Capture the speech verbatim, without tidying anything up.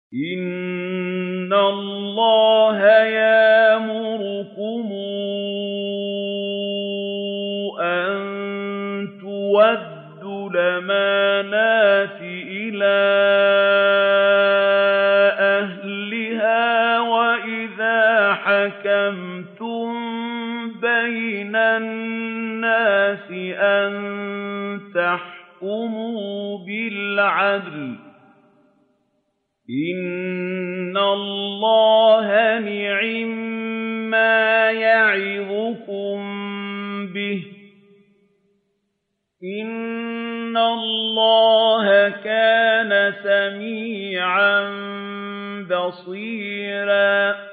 إِنَّ اللَّهَ يَأْمُرُكُمْ أَن تُؤَدُّوا الْأَمَانَاتِ إِلَىٰ أَهْلِهَا وَإِذَا حَكَمْتُم بَيْنَ النَّاسِ أَن تَحْكُمُوا بِالْعَدْلِ ۚ إِنَّ اللَّهَ نِعِمَّا يَعِظُكُم بِهِ ۗ إِنَّ اللَّهَ كَانَ سَمِيعًا بَصِيرًا